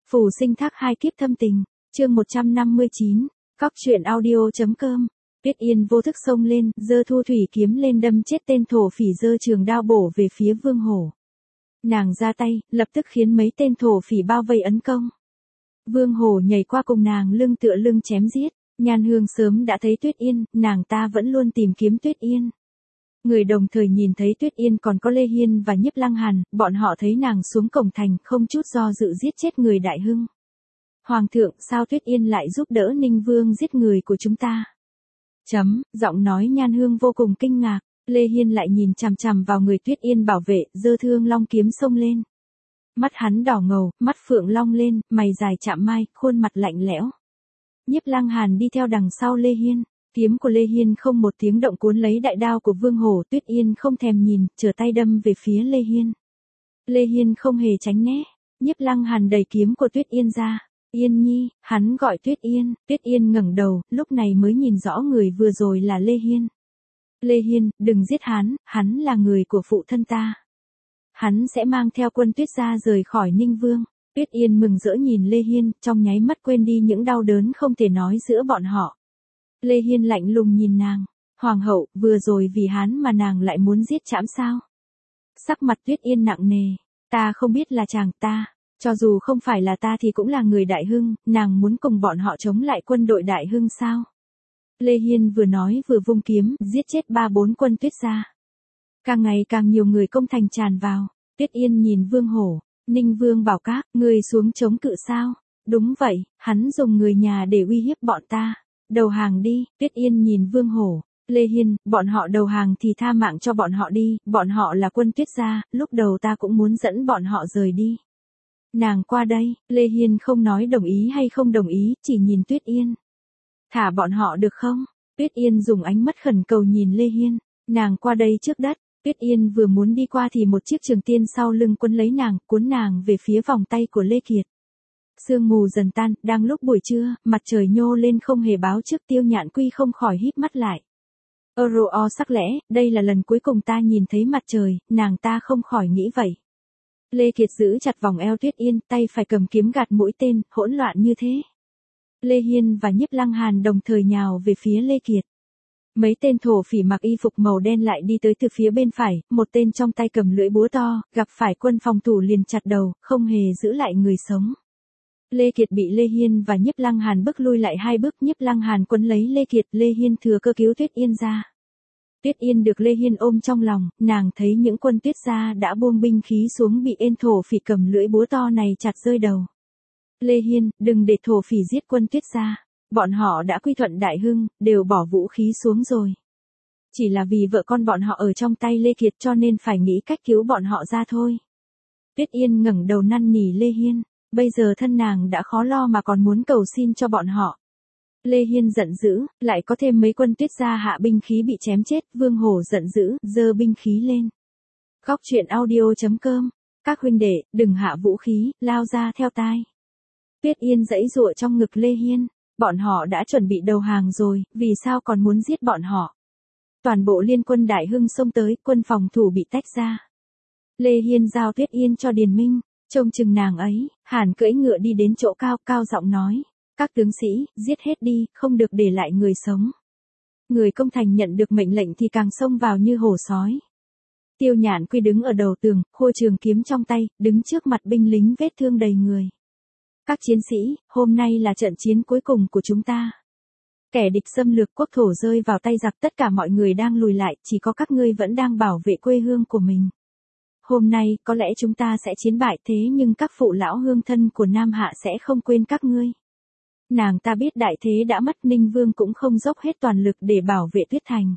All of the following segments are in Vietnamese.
Phù sinh thác hai kiếp thâm tình, chương 159, Cóc truyện audio.com. Tuyết Yên vô thức xông lên, giơ thu thủy kiếm lên đâm chết tên thổ phỉ, giơ trường đao bổ về phía Vương Hổ. Nàng ra tay, lập tức khiến mấy tên thổ phỉ bao vây ấn công. Vương Hổ nhảy qua cùng nàng lưng tựa lưng chém giết. Nhan Hương sớm đã thấy Tuyết Yên, nàng ta vẫn luôn tìm kiếm Tuyết Yên. Người đồng thời nhìn thấy Tuyết Yên còn có Lê Hiên và Nhiếp Lăng Hàn, bọn họ thấy nàng xuống cổng thành, không chút do dự giết chết người Đại Hưng. Hoàng thượng, sao Tuyết Yên lại giúp đỡ Ninh Vương giết người của chúng ta? Giọng nói Nhan Hương vô cùng kinh ngạc. Lê Hiên lại nhìn chằm chằm vào người Tuyết Yên bảo vệ, giơ thương long kiếm xông lên. Mắt hắn đỏ ngầu, mắt phượng long lên, mày dài chạm mai, khuôn mặt lạnh lẽo. Nhiếp Lăng Hàn đi theo đằng sau Lê Hiên. Kiếm của Lê Hiên không một tiếng động cuốn lấy đại đao của Vương Hổ. Tuyết Yên không thèm nhìn, trở tay đâm về phía Lê Hiên. Lê Hiên không hề tránh né. Nhiếp Lăng Hàn đẩy kiếm của Tuyết Yên ra. Yên nhi, hắn gọi Tuyết Yên. Tuyết Yên ngẩng đầu, lúc này mới nhìn rõ người vừa rồi là Lê Hiên. Lê Hiên, đừng giết hắn là người của phụ thân ta. Hắn sẽ mang theo quân Tuyết gia rời khỏi Ninh Vương. Tuyết Yên mừng rỡ nhìn Lê Hiên, trong nháy mắt quên đi những đau đớn không thể nói giữa bọn họ. Lê Hiên lạnh lùng nhìn nàng. Hoàng hậu, vừa rồi vì hắn mà nàng lại muốn giết trẫm sao? Sắc mặt Tuyết Yên nặng nề. Ta không biết là chàng ta. Cho dù không phải là ta thì cũng là người Đại Hưng, nàng muốn cùng bọn họ chống lại quân đội Đại Hưng sao? Lê Hiên vừa nói vừa vung kiếm, giết chết 3-4 quân Tuyết gia. Càng ngày càng nhiều người công thành tràn vào. Tuyết Yên nhìn Vương Hổ. Ninh Vương bảo các, người xuống chống cự sao? Đúng vậy, hắn dùng người nhà để uy hiếp bọn ta. Đầu hàng đi. Tuyết Yên nhìn Vương Hổ. Lê Hiên, bọn họ đầu hàng thì tha mạng cho bọn họ đi, bọn họ là quân Tuyết gia, lúc đầu ta cũng muốn dẫn bọn họ rời đi. Nàng qua đây. Lê Hiên không nói đồng ý hay không đồng ý, chỉ nhìn Tuyết Yên. Thả bọn họ được không? Tuyết Yên dùng ánh mắt khẩn cầu nhìn Lê Hiên. Nàng qua đây trước đất. Tuyết Yên vừa muốn đi qua thì một chiếc trường tiên sau lưng quấn lấy nàng, cuốn nàng về phía vòng tay của Lê Kiệt. Sương mù dần tan, đang lúc buổi trưa, mặt trời nhô lên không hề báo trước. Tiêu Nhạn Quy không khỏi híp mắt lại. Sắc lẽ, đây là lần cuối cùng ta nhìn thấy mặt trời, nàng ta không khỏi nghĩ vậy. Lê Kiệt giữ chặt vòng eo Tuyết Yên, tay phải cầm kiếm gạt mũi tên, hỗn loạn như thế. Lê Hiên và Nhiếp Lăng Hàn đồng thời nhào về phía Lê Kiệt. Mấy tên thổ phỉ mặc y phục màu đen lại đi tới từ phía bên phải, một tên trong tay cầm lưỡi búa to, gặp phải quân phòng thủ liền chặt đầu, không hề giữ lại người sống. Lê Kiệt bị Lê Hiên và Nhiếp Lăng Hàn bước lui lại 2 bước, Nhiếp Lăng Hàn quấn lấy Lê Kiệt, Lê Hiên thừa cơ cứu Tuyết Yên ra. Tuyết Yên được Lê Hiên ôm trong lòng, nàng thấy những quân Tuyết gia đã buông binh khí xuống bị ên thổ phỉ cầm lưỡi búa to này chặt rơi đầu. Lê Hiên, đừng để thổ phỉ giết quân Tuyết gia. Bọn họ đã quy thuận Đại Hưng, đều bỏ vũ khí xuống rồi. Chỉ là vì vợ con bọn họ ở trong tay Lê Kiệt cho nên phải nghĩ cách cứu bọn họ ra thôi. Tuyết Yên ngẩng đầu năn nỉ Lê Hiên, bây giờ thân nàng đã khó lo mà còn muốn cầu xin cho bọn họ. Lê Hiên giận dữ, lại có thêm mấy quân Tuyết gia hạ binh khí bị chém chết, Vương Hổ giận dữ, giơ binh khí lên. Cóc truyện audio.com, các huynh đệ, đừng hạ vũ khí, lao ra theo tai. Tuyết Yên giãy giụa trong ngực Lê Hiên, bọn họ đã chuẩn bị đầu hàng rồi, vì sao còn muốn giết bọn họ? Toàn bộ liên quân Đại Hưng xông tới, quân phòng thủ bị tách ra. Lê Hiên giao Tuyết Yên cho Điền Minh, trông chừng nàng ấy. Hàn cưỡi ngựa đi đến chỗ cao, cao giọng nói. Các tướng sĩ, giết hết đi, không được để lại người sống. Người công thành nhận được mệnh lệnh thì càng xông vào như hổ sói. Tiêu Nhạn Quy đứng ở đầu tường, khua trường kiếm trong tay, đứng trước mặt binh lính vết thương đầy người. Các chiến sĩ, hôm nay là trận chiến cuối cùng của chúng ta. Kẻ địch xâm lược quốc thổ rơi vào tay giặc, tất cả mọi người đang lùi lại, chỉ có các ngươi vẫn đang bảo vệ quê hương của mình. Hôm nay, có lẽ chúng ta sẽ chiến bại, thế nhưng các phụ lão hương thân của Nam Hạ sẽ không quên các ngươi. Nàng ta biết đại thế đã mất, Ninh Vương cũng không dốc hết toàn lực để bảo vệ Tuyết Thành.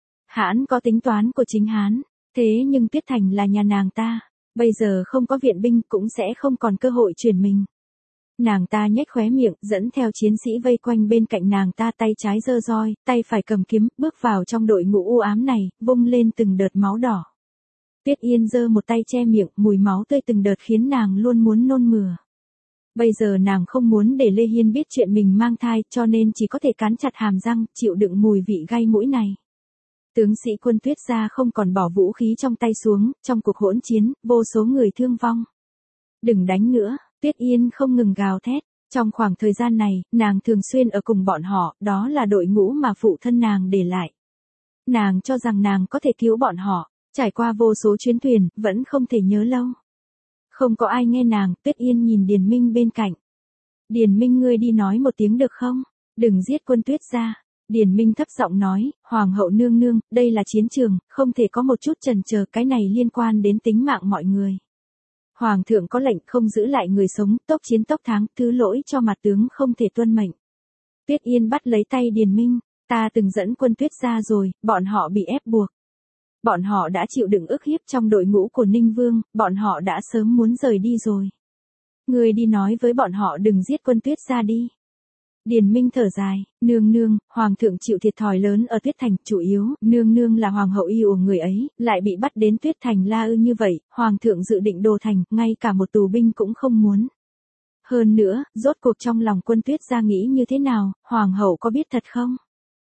Hãn có tính toán của chính hãn, thế nhưng Tuyết Thành là nhà nàng ta, bây giờ không có viện binh cũng sẽ không còn cơ hội chuyển mình. Nàng ta nhếch khóe miệng, dẫn theo chiến sĩ vây quanh bên cạnh nàng ta, tay trái giơ roi, tay phải cầm kiếm, bước vào trong đội ngũ u ám này, vung lên từng đợt máu đỏ. Tuyết Yên giơ một tay che miệng, mùi máu tươi từng đợt khiến nàng luôn muốn nôn mửa. Bây giờ nàng không muốn để Lê Hiên biết chuyện mình mang thai, cho nên chỉ có thể cắn chặt hàm răng, chịu đựng mùi vị gai mũi này. Tướng sĩ quân Tuyết gia không còn bỏ vũ khí trong tay xuống, trong cuộc hỗn chiến, vô số người thương vong. Đừng đánh nữa, Tuyết Yên không ngừng gào thét. Trong khoảng thời gian này, nàng thường xuyên ở cùng bọn họ, đó là đội ngũ mà phụ thân nàng để lại. Nàng cho rằng nàng có thể cứu bọn họ, trải qua vô số chuyến thuyền, vẫn không thể nhớ lâu. Không có ai nghe nàng, Tuyết Yên nhìn Điền Minh bên cạnh. Điền Minh, ngươi đi nói một tiếng được không? Đừng giết quân Tuyết gia. Điền Minh thấp giọng nói, Hoàng hậu nương nương, đây là chiến trường, không thể có một chút chần chờ, cái này liên quan đến tính mạng mọi người. Hoàng thượng có lệnh không giữ lại người sống, tốc chiến tốc thắng, thứ lỗi cho mặt tướng không thể tuân mệnh. Tuyết Yên bắt lấy tay Điền Minh, ta từng dẫn quân Tuyết gia rồi, bọn họ bị ép buộc. Bọn họ đã chịu đựng ức hiếp trong đội ngũ của Ninh Vương, bọn họ đã sớm muốn rời đi rồi. Ngươi đi nói với bọn họ đừng giết quân Tuyết gia đi. Điền Minh thở dài, nương nương, hoàng thượng chịu thiệt thòi lớn ở Tuyết Thành, chủ yếu, nương nương là hoàng hậu yêu người ấy, lại bị bắt đến Tuyết Thành La Ư như vậy, hoàng thượng dự định đồ thành, ngay cả một tù binh cũng không muốn. Hơn nữa, rốt cuộc trong lòng quân Tuyết gia nghĩ như thế nào, hoàng hậu có biết thật không?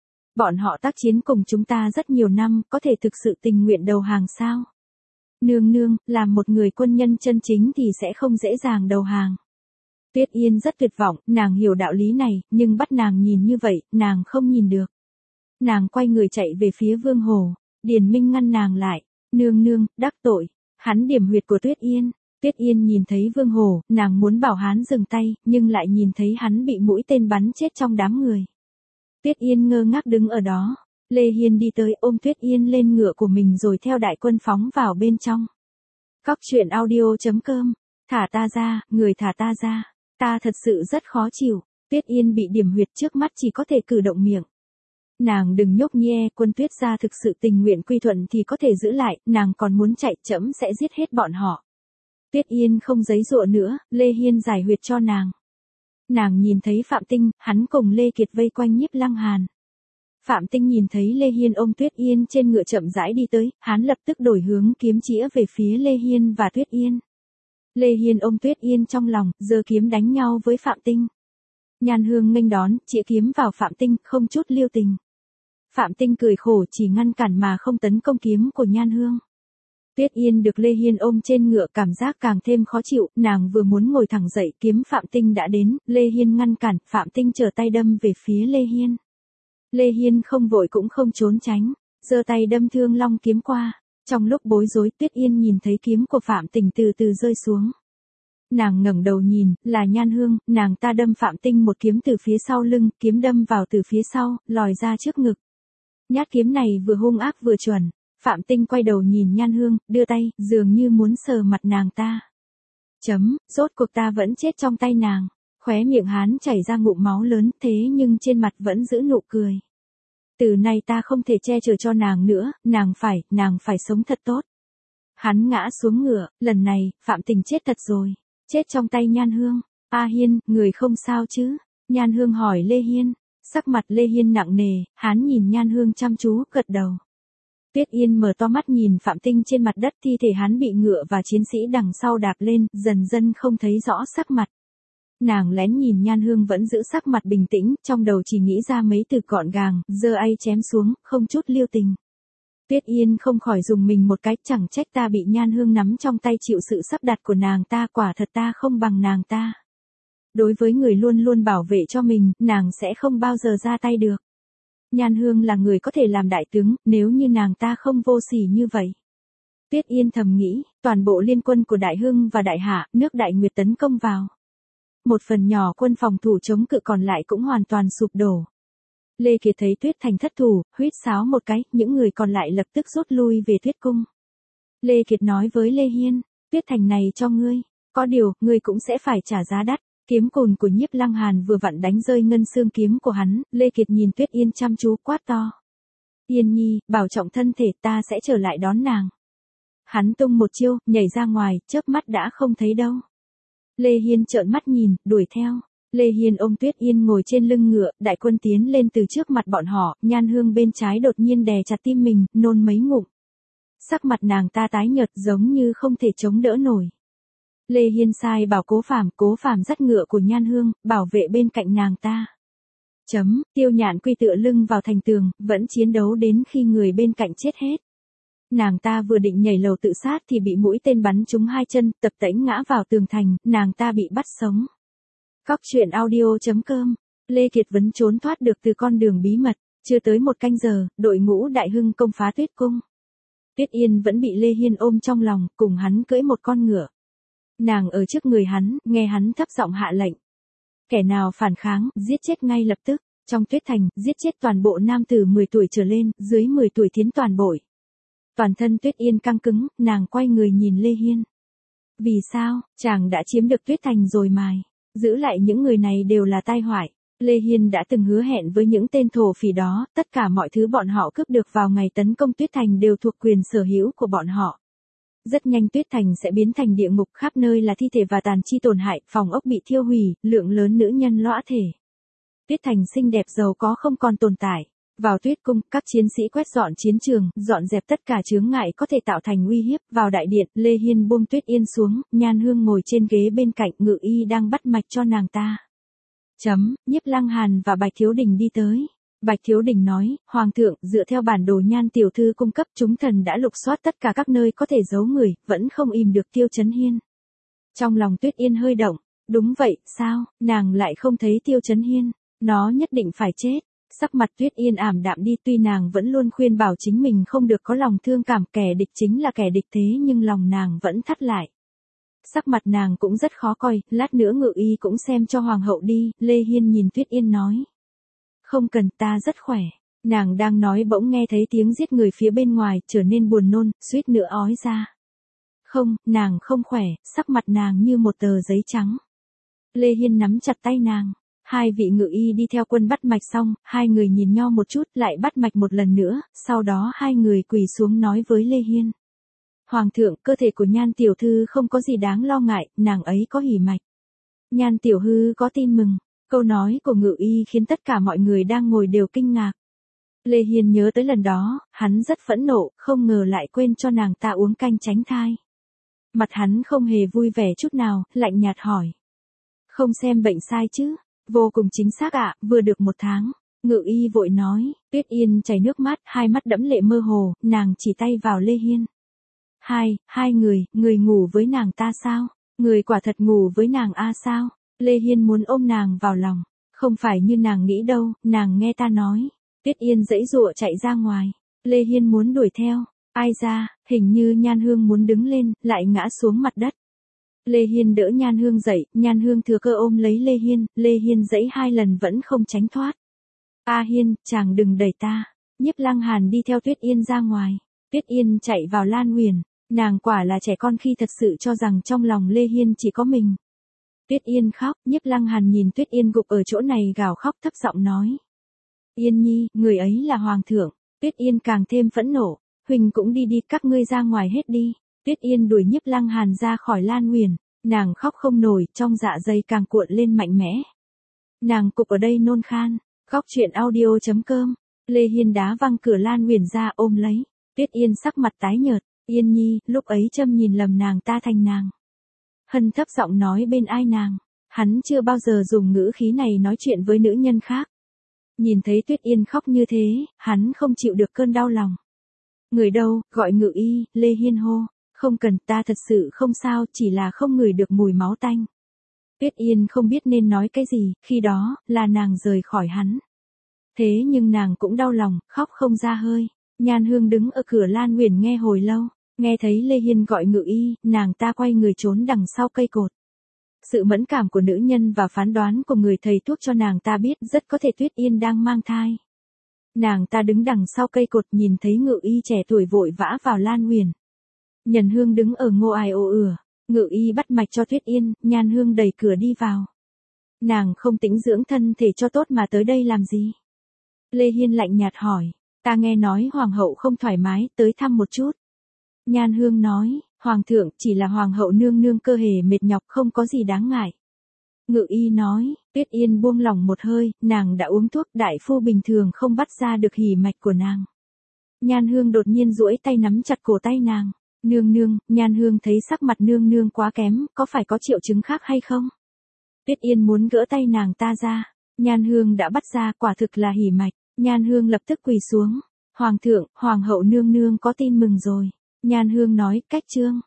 Bọn họ tác chiến cùng chúng ta rất nhiều năm, có thể thực sự tình nguyện đầu hàng sao? Nương nương, làm một người quân nhân chân chính thì sẽ không dễ dàng đầu hàng. Tuyết Yên rất tuyệt vọng, nàng hiểu đạo lý này, nhưng bắt nàng nhìn như vậy, nàng không nhìn được. Nàng quay người chạy về phía Vương Hồ, Điền Minh ngăn nàng lại, nương nương, đắc tội, hắn điểm huyệt của Tuyết Yên. Tuyết Yên nhìn thấy Vương Hồ, nàng muốn bảo hắn dừng tay, nhưng lại nhìn thấy hắn bị mũi tên bắn chết trong đám người. Tuyết Yên ngơ ngác đứng ở đó, Lê Hiên đi tới ôm Tuyết Yên lên ngựa của mình rồi theo đại quân phóng vào bên trong. Cóc truyện audio.com, thả ta ra, người thả ta ra. Ta thật sự rất khó chịu, Tuyết Yên bị điểm huyệt trước mắt chỉ có thể cử động miệng. Nàng đừng nhốc nhie, quân Tuyết gia thực sự tình nguyện quy thuận thì có thể giữ lại, nàng còn muốn chạy trẫm sẽ giết hết bọn họ. Tuyết Yên không giấy dụa nữa, Lê Hiên giải huyệt cho nàng. Nàng nhìn thấy Phạm Tinh, hắn cùng Lê Kiệt vây quanh Nhiếp Lăng Hàn. Phạm Tinh nhìn thấy Lê Hiên ôm Tuyết Yên trên ngựa chậm rãi đi tới, hắn lập tức đổi hướng kiếm chĩa về phía Lê Hiên và Tuyết Yên. Lê Hiên ôm Tuyết Yên trong lòng, giơ kiếm đánh nhau với Phạm Tinh. Nhan Hương nghênh đón, chĩa kiếm vào Phạm Tinh, không chút lưu tình. Phạm Tinh cười khổ chỉ ngăn cản mà không tấn công kiếm của Nhan Hương. Tuyết Yên được Lê Hiên ôm trên ngựa cảm giác càng thêm khó chịu, nàng vừa muốn ngồi thẳng dậy, kiếm Phạm Tinh đã đến, Lê Hiên ngăn cản, Phạm Tinh trở tay đâm về phía Lê Hiên. Lê Hiên không vội cũng không trốn tránh, giơ tay đâm Thương Long kiếm qua. Trong lúc bối rối, Tuyết Yên nhìn thấy kiếm của Phạm Tinh từ từ rơi xuống. Nàng ngẩng đầu nhìn, là Nhan Hương, nàng ta đâm Phạm Tinh một kiếm từ phía sau lưng, kiếm đâm vào từ phía sau, lòi ra trước ngực. Nhát kiếm này vừa hung ác vừa chuẩn. Phạm Tinh quay đầu nhìn Nhan Hương, đưa tay, dường như muốn sờ mặt nàng ta. Rốt cuộc ta vẫn chết trong tay nàng. Khóe miệng hắn chảy ra ngụm máu lớn, thế nhưng trên mặt vẫn giữ nụ cười. Từ nay ta không thể che chở cho nàng nữa, nàng phải sống thật tốt. Hắn ngã xuống ngựa, lần này, Phạm Tinh chết thật rồi. Chết trong tay Nhan Hương. A Hiên, người không sao chứ? Nhan Hương hỏi Lê Hiên. Sắc mặt Lê Hiên nặng nề, hắn nhìn Nhan Hương chăm chú, gật đầu. Tuyết Yên mở to mắt nhìn Phạm Tinh trên mặt đất, thi thể hắn bị ngựa và chiến sĩ đằng sau đạp lên, dần dần không thấy rõ sắc mặt. Nàng lén nhìn Nhan Hương vẫn giữ sắc mặt bình tĩnh, trong đầu chỉ nghĩ ra mấy từ gọn gàng, giơ ay chém xuống, không chút lưu tình. Tuyết Yên không khỏi dùng mình một cái, chẳng trách ta bị Nhan Hương nắm trong tay chịu sự sắp đặt của nàng ta, quả thật ta không bằng nàng ta. Đối với người luôn luôn bảo vệ cho mình, nàng sẽ không bao giờ ra tay được. Nhan Hương là người có thể làm đại tướng, nếu như nàng ta không vô sỉ như vậy. Tuyết Yên thầm nghĩ, toàn bộ liên quân của Đại Hưng và Đại Hạ, nước Đại Nguyệt tấn công vào. Một phần nhỏ quân phòng thủ chống cự còn lại cũng hoàn toàn sụp đổ. Lê Kiệt thấy Tuyết Thành thất thủ, huýt sáo một cái, những người còn lại lập tức rút lui về Tuyết Cung. Lê Kiệt nói với Lê Hiên, Tuyết Thành này cho ngươi, có điều, ngươi cũng sẽ phải trả giá đắt. Kiếm cùn của Nhiếp Lăng Hàn vừa vặn đánh rơi ngân xương kiếm của hắn, Lê Kiệt nhìn Tuyết Yên chăm chú quát to. Yên nhi, bảo trọng thân thể, ta sẽ trở lại đón nàng. Hắn tung một chiêu, nhảy ra ngoài, chớp mắt đã không thấy đâu. Lê Hiên trợn mắt nhìn, đuổi theo. Lê Hiên ôm Tuyết Yên ngồi trên lưng ngựa, đại quân tiến lên từ trước mặt bọn họ, Nhan Hương bên trái đột nhiên đè chặt tim mình, nôn mấy ngụm. Sắc mặt nàng ta tái nhợt giống như không thể chống đỡ nổi. Lê Hiên sai bảo Cố Phàm dắt ngựa của Nhan Hương, bảo vệ bên cạnh nàng ta. Tiêu Nhạn Quy tựa lưng vào thành tường, vẫn chiến đấu đến khi người bên cạnh chết hết. Nàng ta vừa định nhảy lầu tự sát thì bị mũi tên bắn trúng hai chân, tập tễnh ngã vào tường thành, nàng ta bị bắt sống. Cóc truyện audio.com, Lê Kiệt Vấn trốn thoát được từ con đường bí mật, chưa tới một canh giờ, đội ngũ Đại Hưng công phá Tuyết Cung. Tuyết Yên vẫn bị Lê Hiên ôm trong lòng, cùng hắn cưỡi một con ngựa. Nàng ở trước người hắn, nghe hắn thấp giọng hạ lệnh. Kẻ nào phản kháng, giết chết ngay lập tức. Trong Tuyết Thành, giết chết toàn bộ nam tử 10 tuổi trở lên, dưới 10 tuổi thiến toàn bội. Toàn thân Tuyết Yên căng cứng, nàng quay người nhìn Lê Hiên. Vì sao, chàng đã chiếm được Tuyết Thành rồi mài. Giữ lại những người này đều là tai họa. Lê Hiên đã từng hứa hẹn với những tên thổ phỉ đó, tất cả mọi thứ bọn họ cướp được vào ngày tấn công Tuyết Thành đều thuộc quyền sở hữu của bọn họ. Rất nhanh Tuyết Thành sẽ biến thành địa ngục, khắp nơi là thi thể và tàn chi tổn hại, phòng ốc bị thiêu hủy, lượng lớn nữ nhân lõa thể. Tuyết Thành xinh đẹp giàu có không còn tồn tại. Vào Tuyết Cung, các chiến sĩ quét dọn chiến trường, dọn dẹp tất cả chướng ngại có thể tạo thành uy hiếp. Vào đại điện, Lê Hiên buông Tuyết Yên xuống, Nhan Hương ngồi trên ghế bên cạnh, Ngự Y đang bắt mạch cho nàng ta. Nhiếp Lăng Hàn và Bạch Thiếu Đình đi tới. Bạch Thiếu Đình nói, Hoàng thượng, dựa theo bản đồ Nhan tiểu thư cung cấp, chúng thần đã lục soát tất cả các nơi có thể giấu người, vẫn không im được Tiêu Chấn Hiên. Trong lòng Tuyết Yên hơi động. Đúng vậy, sao, nàng lại không thấy Tiêu Chấn Hiên? Nó nhất định phải chết. Sắc mặt Tuyết Yên ảm đạm đi, tuy nàng vẫn luôn khuyên bảo chính mình không được có lòng thương cảm, kẻ địch chính là kẻ địch, thế nhưng lòng nàng vẫn thắt lại. Sắc mặt nàng cũng rất khó coi, lát nữa Ngự Y cũng xem cho Hoàng hậu đi. Lê Hiên nhìn Tuyết Yên nói. Không cần, ta rất khỏe. Nàng đang nói bỗng nghe thấy tiếng giết người phía bên ngoài, trở nên buồn nôn, suýt nữa ói ra. Không, nàng không khỏe, sắc mặt nàng như một tờ giấy trắng. Lê Hiên nắm chặt tay nàng. Hai vị Ngự Y đi theo quân bắt mạch xong, hai người nhìn nhau một chút, lại bắt mạch một lần nữa, sau đó hai người quỳ xuống nói với Lê Hiên. Hoàng thượng, cơ thể của Nhan tiểu thư không có gì đáng lo ngại, nàng ấy có hỉ mạch. Nhan tiểu hư có tin mừng. Câu nói của Ngự Y khiến tất cả mọi người đang ngồi đều kinh ngạc. Lê Hiên nhớ tới lần đó, hắn rất phẫn nộ, không ngờ lại quên cho nàng ta uống canh tránh thai. Mặt hắn không hề vui vẻ chút nào, lạnh nhạt hỏi. Không xem bệnh sai chứ? Vô cùng chính xác ạ, vừa được 1 tháng. Ngự Y vội nói. Tuyết Yên chảy nước mắt, hai mắt đẫm lệ mơ hồ, nàng chỉ tay vào Lê Hiên. Hai người ngủ với nàng ta sao? Người quả thật ngủ với nàng sao? Lê Hiên muốn ôm nàng vào lòng. Không phải như nàng nghĩ đâu, nàng nghe ta nói. Tuyết Yên giãy giụa chạy ra ngoài. Lê Hiên muốn đuổi theo. Ai ra, hình như Nhan Hương muốn đứng lên, lại ngã xuống mặt đất. Lê Hiên đỡ Nhan Hương dậy, Nhan Hương thừa cơ ôm lấy Lê Hiên giãy 2 lần vẫn không tránh thoát. A Hiên, chàng đừng đẩy ta. Nhiếp Lăng Hàn đi theo Tuyết Yên ra ngoài. Tuyết Yên chạy vào Lan Huyền. Nàng quả là trẻ con khi thật sự cho rằng trong lòng Lê Hiên chỉ có mình. Tuyết Yên khóc, Nhiếp Lăng Hàn nhìn Tuyết Yên gục ở chỗ này gào khóc thấp giọng nói. Yên nhi, người ấy là Hoàng thượng. Tuyết Yên càng thêm phẫn nộ. Huỳnh cũng đi, các ngươi ra ngoài hết đi. Tuyết Yên đuổi Nhiếp Lăng Hàn ra khỏi Lan Huyền. Nàng khóc không nổi, trong dạ dày càng cuộn lên mạnh mẽ. Nàng cục ở đây nôn khan. Cóc truyện audio.com, Lê Hiên đá văng cửa Lan Huyền ra ôm lấy. Tuyết Yên sắc mặt tái nhợt. Yên nhi, lúc ấy Trâm nhìn lầm nàng ta thành nàng. Hân thấp giọng nói bên ai nàng. Hắn chưa bao giờ dùng ngữ khí này nói chuyện với nữ nhân khác. Nhìn thấy Tuyết Yên khóc như thế, hắn không chịu được cơn đau lòng. Người đâu, gọi Ngự Y, Lê Hiên hô. Không cần, ta thật sự không sao, chỉ là không ngửi được mùi máu tanh. Tuyết Yên không biết nên nói cái gì, khi đó, là nàng rời khỏi hắn. Thế nhưng nàng cũng đau lòng, khóc không ra hơi. Nhan Hương đứng ở cửa Lan Huyền nghe hồi lâu. Nghe thấy Lê Hiên gọi Ngự Y, nàng ta quay người trốn đằng sau cây cột. Sự mẫn cảm của nữ nhân và phán đoán của người thầy thuốc cho nàng ta biết rất có thể Tuyết Yên đang mang thai. Nàng ta đứng đằng sau cây cột nhìn thấy Ngự Y trẻ tuổi vội vã vào Lan Huyền. Nhần Hương đứng ở ngô ai ô ửa. Ngự Y bắt mạch cho Tuyết Yên, Nhan Hương đẩy cửa đi vào. Nàng không tĩnh dưỡng thân thể cho tốt mà tới đây làm gì? Lê Hiên lạnh nhạt hỏi. Ta nghe nói Hoàng hậu không thoải mái, tới thăm một chút. Nhan Hương nói, Hoàng thượng, chỉ là Hoàng hậu nương nương cơ hề mệt nhọc không có gì đáng ngại. Ngự Y nói, Tuyết Yên buông lỏng một hơi, nàng đã uống thuốc, đại phu bình thường không bắt ra được hỉ mạch của nàng. Nhan Hương đột nhiên duỗi tay nắm chặt cổ tay nàng. Nương nương, Nhan Hương thấy sắc mặt nương nương quá kém, có phải có triệu chứng khác hay không? Tuyết Yên muốn gỡ tay nàng ta ra. Nhan Hương đã bắt ra, quả thực là hỉ mạch. Nhan Hương lập tức quỳ xuống. Hoàng thượng, hoàng hậu nương nương có tin mừng rồi. Nhan Hương nói, cách trương.